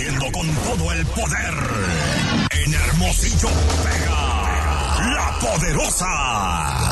transmitiendo con todo el poder. En Hermosillo pega La Poderosa.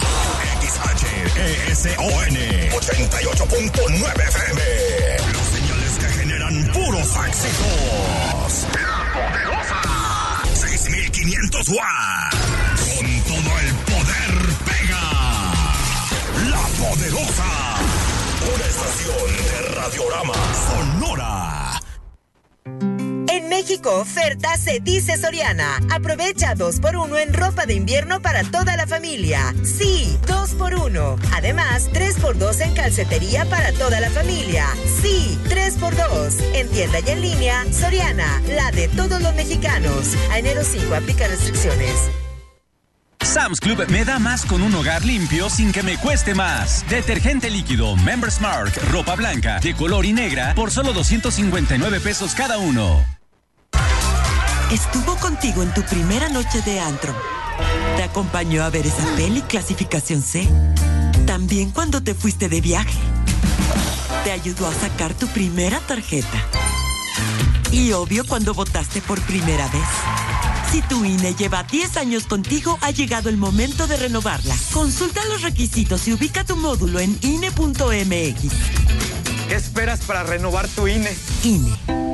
XHESON 88.9 FM. Los señales que generan puros éxitos. La Poderosa. 6500 watts. Con todo el poder pega. La Poderosa. Una estación de Radiorama Sonora. En México, oferta se dice Soriana. Aprovecha 2x1 en ropa de invierno para toda la familia. Sí, 2x1. Además, 3x2 en calcetería para toda la familia. Sí, 3x2. En tienda y en línea, Soriana, la de todos los mexicanos. A enero 5 aplica restricciones. Sam's Club me da más con un hogar limpio sin que me cueste más. Detergente líquido Members Mark, ropa blanca, de color y negra, por solo 259 pesos cada uno. Estuvo contigo en tu primera noche de antro. Te acompañó a ver esa peli clasificación C. También cuando te fuiste de viaje. Te ayudó a sacar tu primera tarjeta. Y obvio cuando votaste por primera vez. Si tu INE lleva 10 años contigo, ha llegado el momento de renovarla. Consulta los requisitos y ubica tu módulo en INE.mx. ¿Qué esperas para renovar tu INE? INE.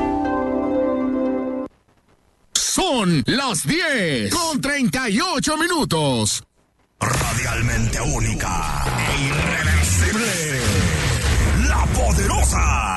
Son las 10:38. Radialmente única e irreversible. La Poderosa.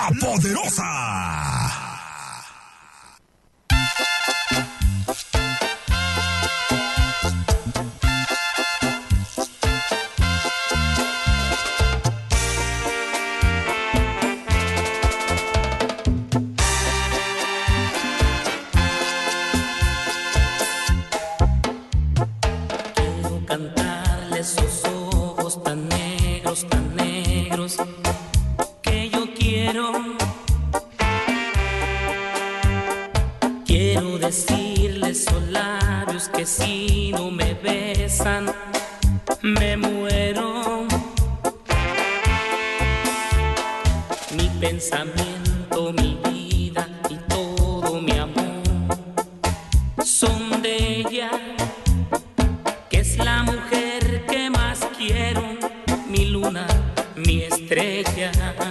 La Poderosa. Si no me besan, me muero. Mi pensamiento, mi vida y todo mi amor son de ella, que es la mujer que más quiero, mi luna, mi estrella.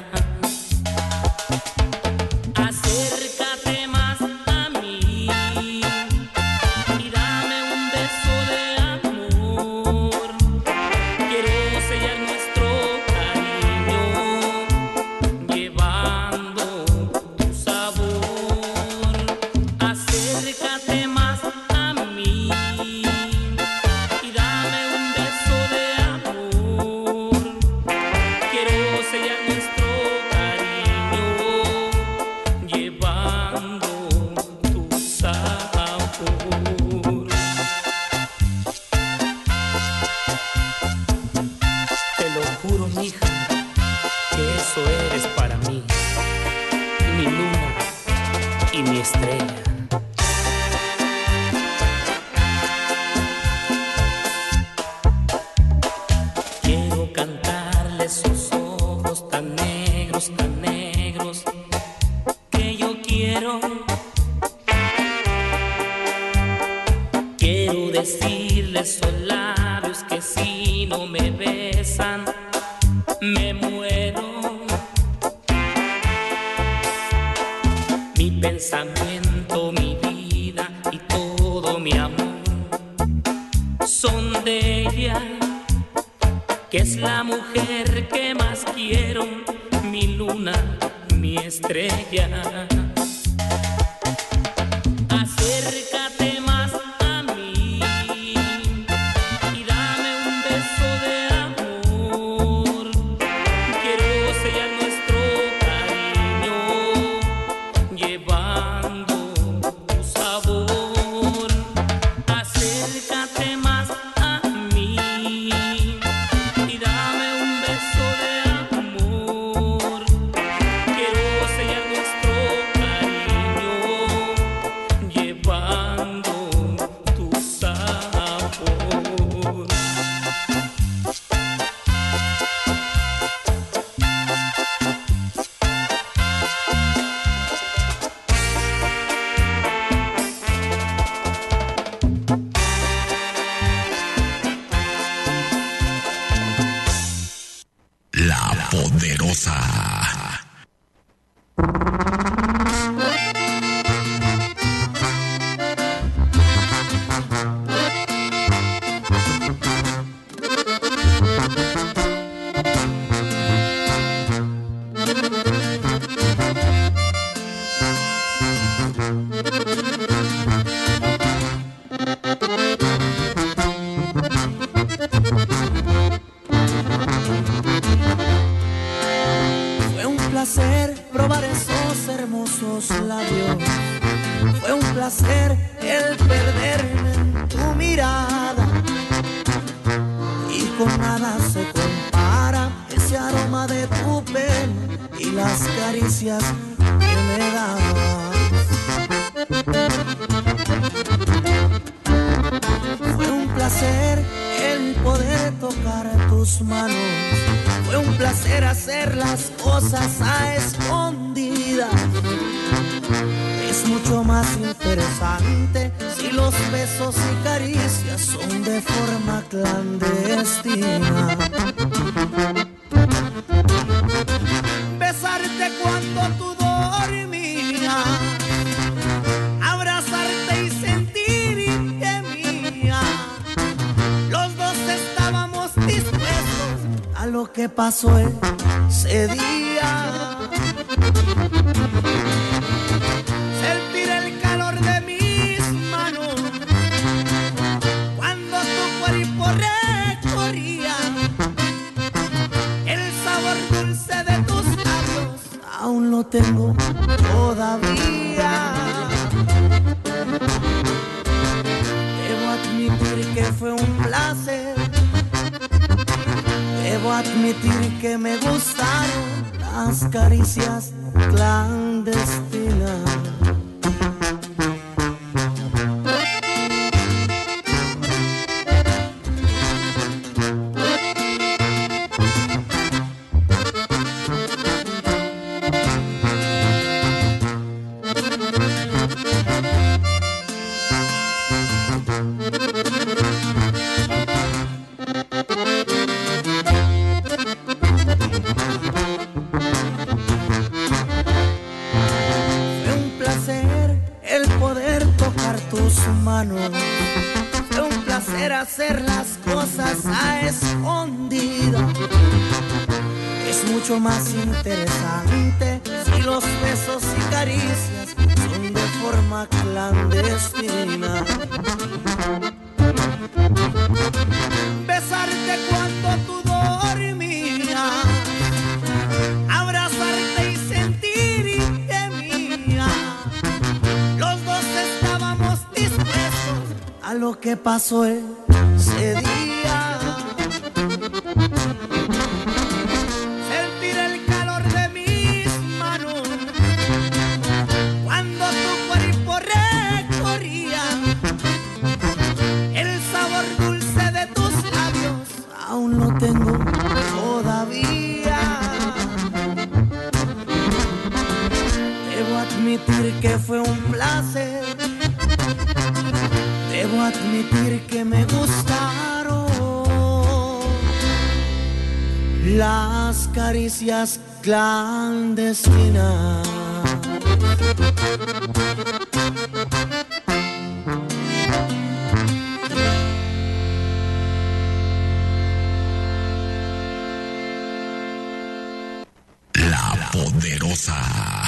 Acércate más a mí. Lo que pasó ese día. Sentir el calor de mis manos cuando tu cuerpo recorría, el sabor dulce de tus labios aún lo tengo todavía. Debo admitir que fue un placer, debo admitir que me gustaron las caricias clandestinas. Fue un placer hacer las cosas a escondidas. Es mucho más interesante si los besos y caricias son de forma clandestina. Besarte cuando tú dormías, abrazarte y sentirte mía. Los dos estábamos dispuestos a lo que pasó ese día. Sentir el calor de mis manos cuando tu cuerpo recorría, el sabor dulce de tus labios aún lo tengo todavía. Debo admitir que fue un placer, debo admitir que me gustaron las caricias clandestinas. La Poderosa.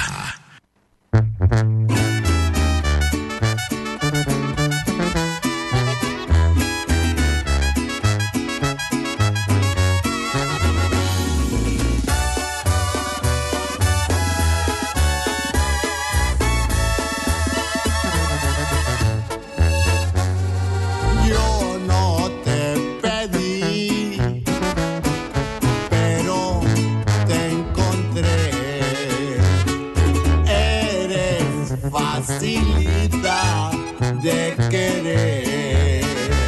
Facilita de querer.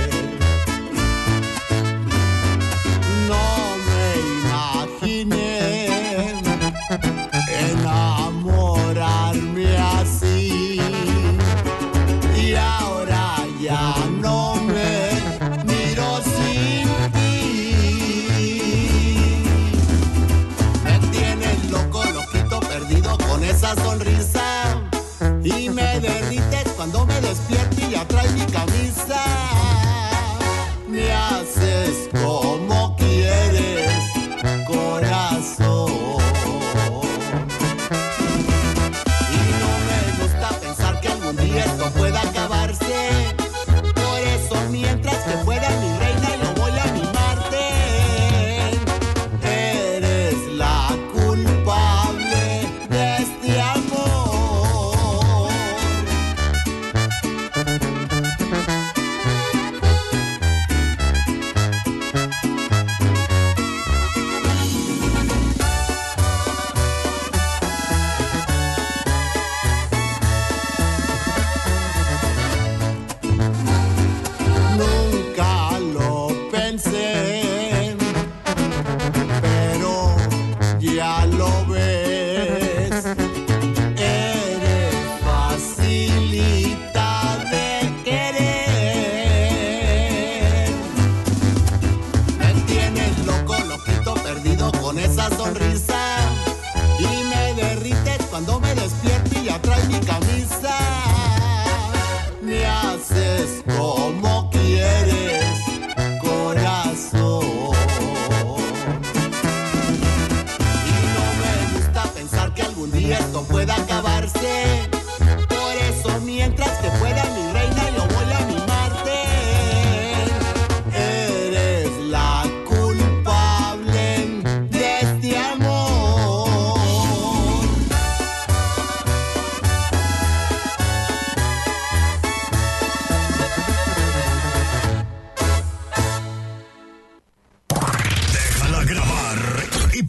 No me imaginé enamorarme así, y ahora ya no me miro sin ti. Me tienes loco, loquito, perdido con esa sonrisa. Y me derrites cuando me despierto y atrás mi camisa. Me haces como quieres, corazón. Y no me gusta pensar que algún día esto pueda acabarse. Por eso mientras que pueda mi reina yo voy a mimarte. Eres la culpable de este amor. Pero ya lo ves, eres facilita de querer. Me tienes loco, loquito, perdido con esa sonrisa. Y me derrites cuando me despierto y atrás mi camisa. Me haces como quieres, corazón. Y no me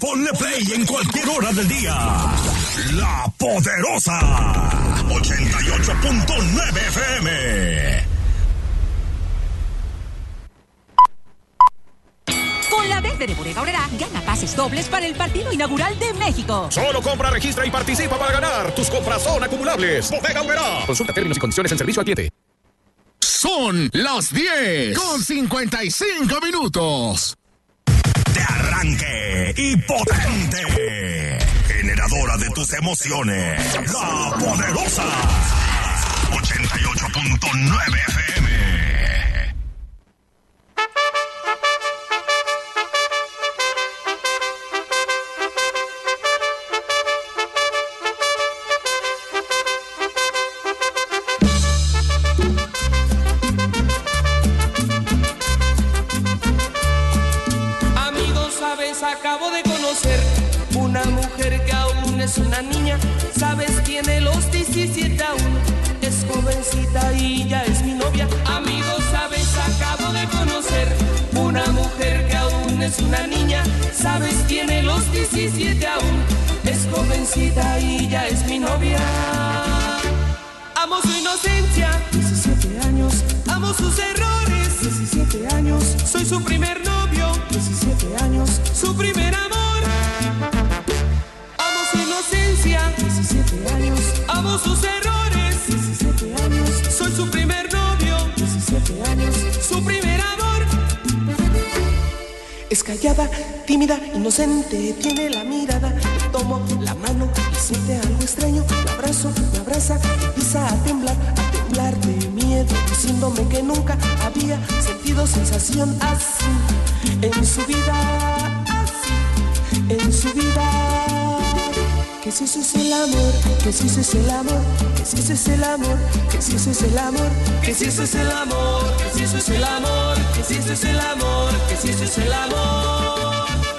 ponle play en cualquier hora del día. La Poderosa 88.9 FM. Con la verde de Bodega Aurrerá, gana pases dobles para el partido inaugural de México. Solo compra, registra y participa para ganar. Tus compras son acumulables. Bodega Aurrerá. Consulta términos y condiciones en servicio al cliente. Son las 10 con 55 minutos. De arranque y potente. Generadora de tus emociones. La Poderosa 88.9 FM. Acabo de conocer una mujer que aún es una niña. Sabes, tiene los 17 aún. Es jovencita y ya es mi novia. Amigos, sabes, acabo de conocer una mujer que aún es una niña. Sabes, tiene los 17 aún. Es jovencita y ya es mi novia. Amo su inocencia, 17 años. Amo sus errores, 17 años. Soy su primer novio, 17 años. Su primer amor. Amo su inocencia, 17 años. Amo sus errores, 17 años. Soy su primer novio, 17 años. Su primer amor. Es callada, tímida, inocente, tiene la mirada. Le tomo la mano y siente algo extraño. La abrazo, me abraza, empieza a temblar de miedo, diciéndome que nunca había sentido sensación así en su vida, así en su vida. Que si eso es el amor, que si eso es el amor, que si eso es el amor, que si eso es el amor, que si eso es el amor, que si eso es el amor, que si eso es el amor, que si eso es el amor.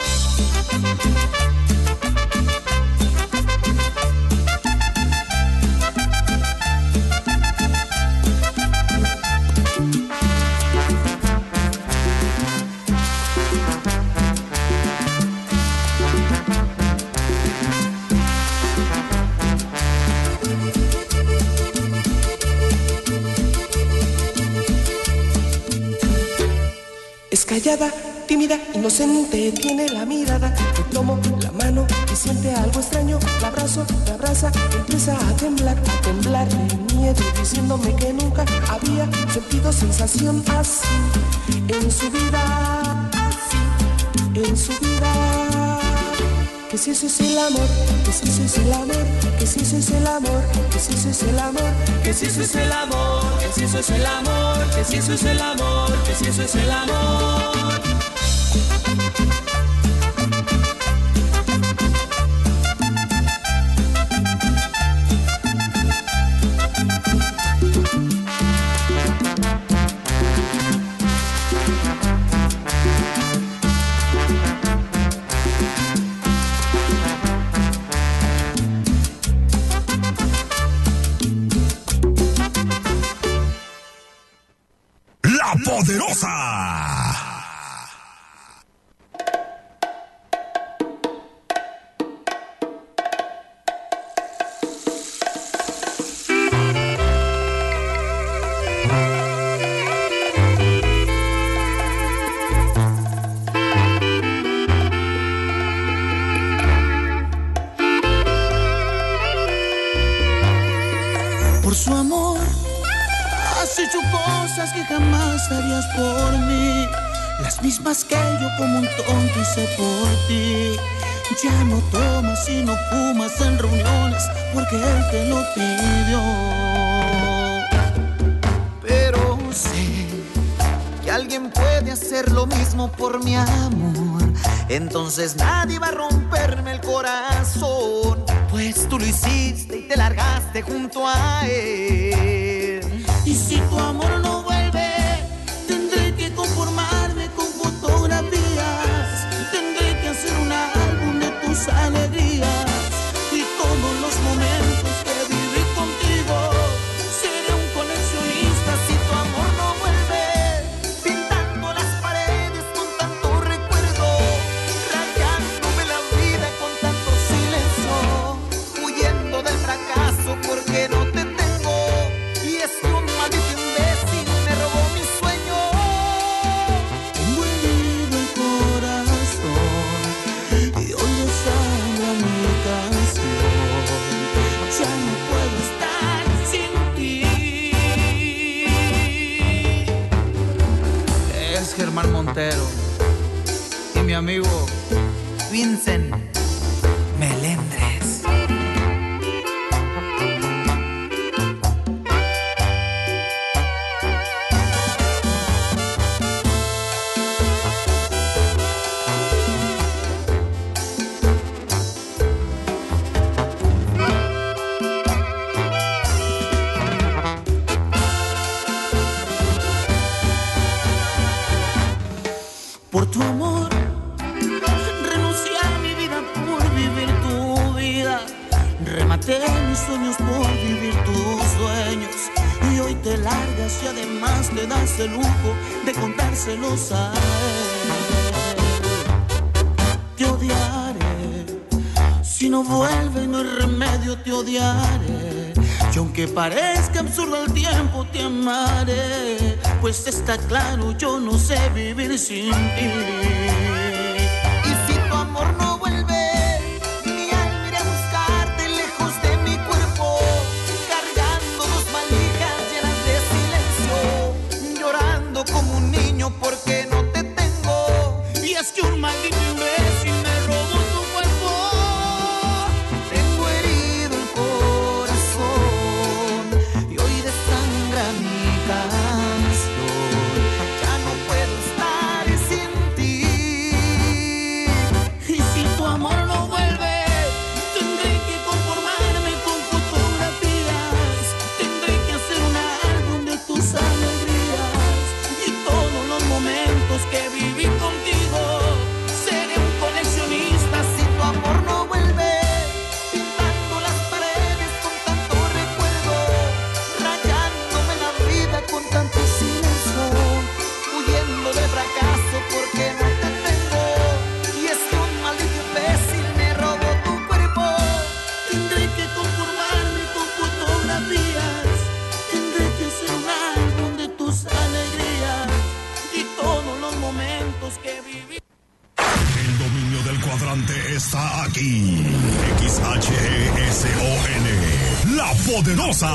Callada, tímida, inocente, tiene la mirada. Le tomo la mano y siente algo extraño. La abrazo, me abraza, empieza a temblar de miedo, diciéndome que nunca había sentido sensación así en su vida, así en su vida. Que si eso es el amor, que si eso es el amor, que si eso es el amor, que si eso es el amor, que si eso es el amor, que si eso es el amor, que si eso es el amor, que si eso es el amor. La Poderosa. Por su amor has hecho cosas que jamás harías por mí, las mismas que yo como un tonto hice por ti. Ya no tomas y no fumas en reuniones porque él te lo pidió. Pero sé que alguien puede hacer lo mismo por mi amor, entonces nadie va a romperme el corazón, pues tú lo hiciste y te largaste junto a él. Y si tu amor no vuelve, tendré que conformarme con fotografías, tendré que hacer un álbum de tus alegrías y todos los momentos que viví contigo. Seré un coleccionista si tu amor no vuelve, pintando las paredes con tanto recuerdo, rayándome la vida. Montero y mi amigo Vincent Melendres. Por tu amor renuncié a mi vida por vivir tu vida. Rematé mis sueños por vivir tus sueños. Y hoy te largas y además te das el lujo de contárselos a él. Te odiaré, si no vuelve no hay remedio, te odiaré. Y aunque parezca absurdo el tiempo, te amaré. Pues está claro, yo no sé vivir sin ti. Y si tu amor no vuelve, mi alma irá a buscarte lejos de mi cuerpo, cargando dos valijas llenas de silencio, llorando como un niño porque no te tengo. Y es que un maldito imbécil me robó tu cuerpo. Tengo herido el corazón y hoy desangra mi canción. Ya no puedo estar sin ti. Y si tu amor no vuelve, tendré que conformarme con fotografías. Tendré que hacer un álbum de tus alegrías y todos los momentos que viví contigo. Seré un coleccionista si tu amor no vuelve, pintando las paredes con tanto recuerdo, rayándome la vida con tanto silencio, huyendo de fracaso porque no te tengo. Y es que un maldito imbécil me robó tu cuerpo. Tendré que conformarme con fotografías. Tendré que hacer un álbum de tus alegrías y todos los momentos que viví. El dominio del cuadrante está aquí. XHESON, La Poderosa.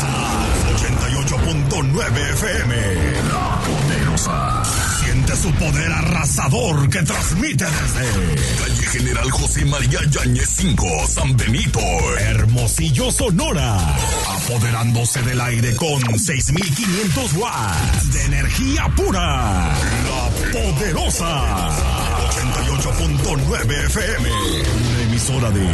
88.9 FM. La Poderosa. Siente su poder arrasador que transmite desde calle General José María Yáñez 5, San Benito, Hermosillo, Sonora. Apoderándose del aire con 6,500 watts de energía pura. La Poderosa. 88.9 FM. Una emisora de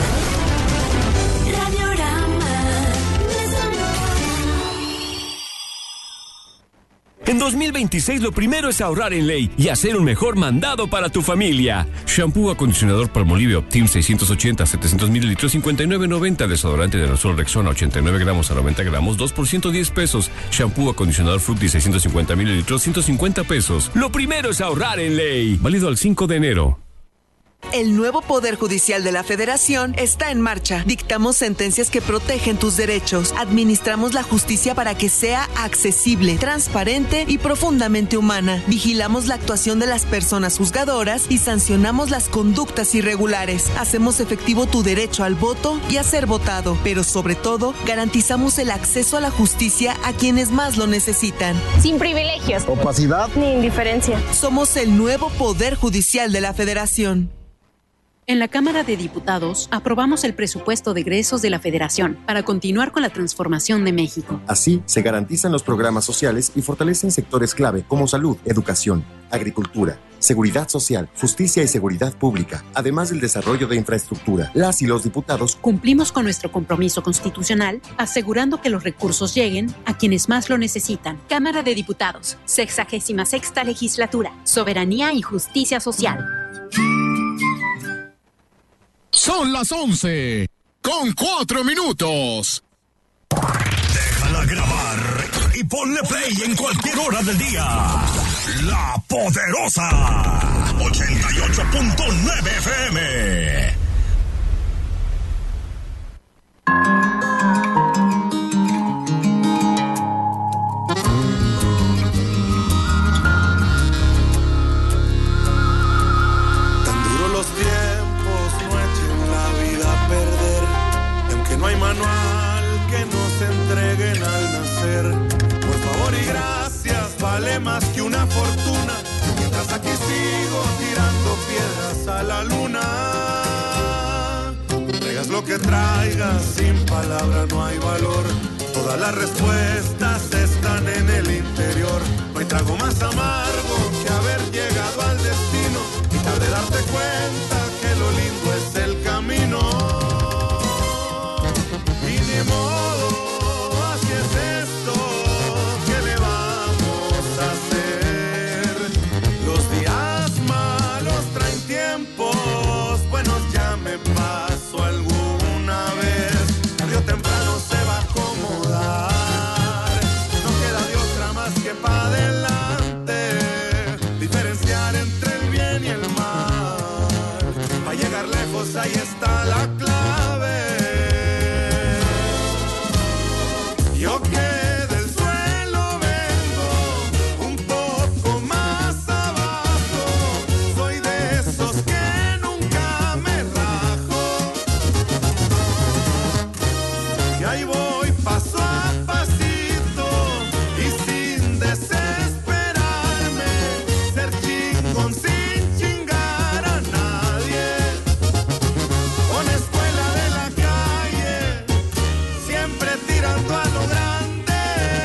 En 2026 lo primero es ahorrar en ley y hacer un mejor mandado para tu familia. Shampoo acondicionador Palmolive Optim 680 700 mililitros 59.90. Desodorante de aerosol Rexona 89 gramos a 90 gramos 2 por 110 pesos. Shampoo acondicionador Fructis 650 mililitros 150 pesos. Lo primero es ahorrar en ley. Válido al 5 de enero. El nuevo Poder Judicial de la Federación está en marcha. Dictamos sentencias que protegen tus derechos. Administramos la justicia para que sea accesible, transparente y profundamente humana. Vigilamos la actuación de las personas juzgadoras y sancionamos las conductas irregulares. Hacemos efectivo tu derecho al voto y a ser votado. Pero sobre todo, garantizamos el acceso a la justicia a quienes más lo necesitan. Sin privilegios, opacidad ni indiferencia. Somos el nuevo Poder Judicial de la Federación. En la Cámara de Diputados aprobamos el presupuesto de egresos de la Federación para continuar con la transformación de México. Así, se garantizan los programas sociales y fortalecen sectores clave como salud, educación, agricultura, seguridad social, justicia y seguridad pública, además del desarrollo de infraestructura. Las y los diputados cumplimos con nuestro compromiso constitucional, asegurando que los recursos lleguen a quienes más lo necesitan. Cámara de Diputados, 66ª Legislatura, Soberanía y Justicia Social. Son las 11 con 4 minutos. Déjala grabar y ponle play en cualquier hora del día. La Poderosa 88.9 FM. Manual que nos entreguen al nacer. Por favor y gracias, vale más que una fortuna. Mientras la luna. Traigas lo que traigas, sin palabra no hay valor. Todas las respuestas están en el interior. No hay trago más amargo que haber llegado al destino y tarde darte cuenta que lo lindo es el camino. Y ni modo, así es esto, ¿qué le vamos a hacer? Los días malos traen tiempos buenos, ya me paso alguna vez. Tarde o temprano se va a acomodar, no queda de otra más que para adelante, diferenciar entre el bien y el mal. Para llegar lejos ahí está la clave. Yo que del suelo vengo un poco más abajo, soy de esos que nunca me rajo. Y ahí voy paso a pasito y sin desesperarme, ser chingón sin chingar a nadie. Con escuela de la calle, siempre tirando a lo grande.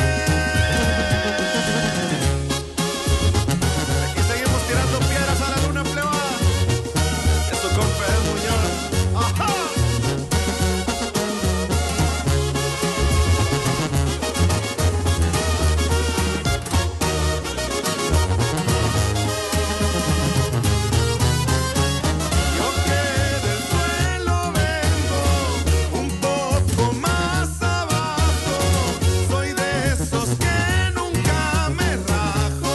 Aquí seguimos tirando piedras a la luna plebada. Eso con Pedro Muñoz. ¡Ajá! Yo que del suelo vengo un poco más abajo, soy de esos que nunca me rajo.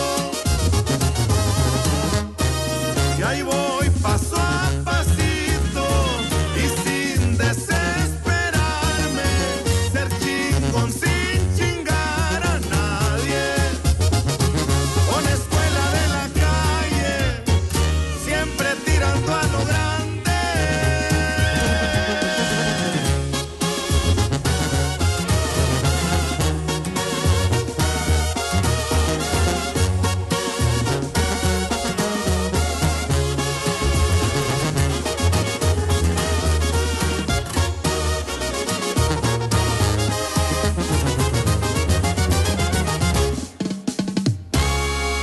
Y ahí voy paso a pasito y sin desesperarme, ser chingón sin chingar a nadie. Con escuela de la calle, siempre tirando a lo grande.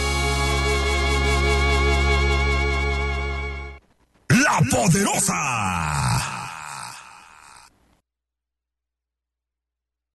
La Poderosa.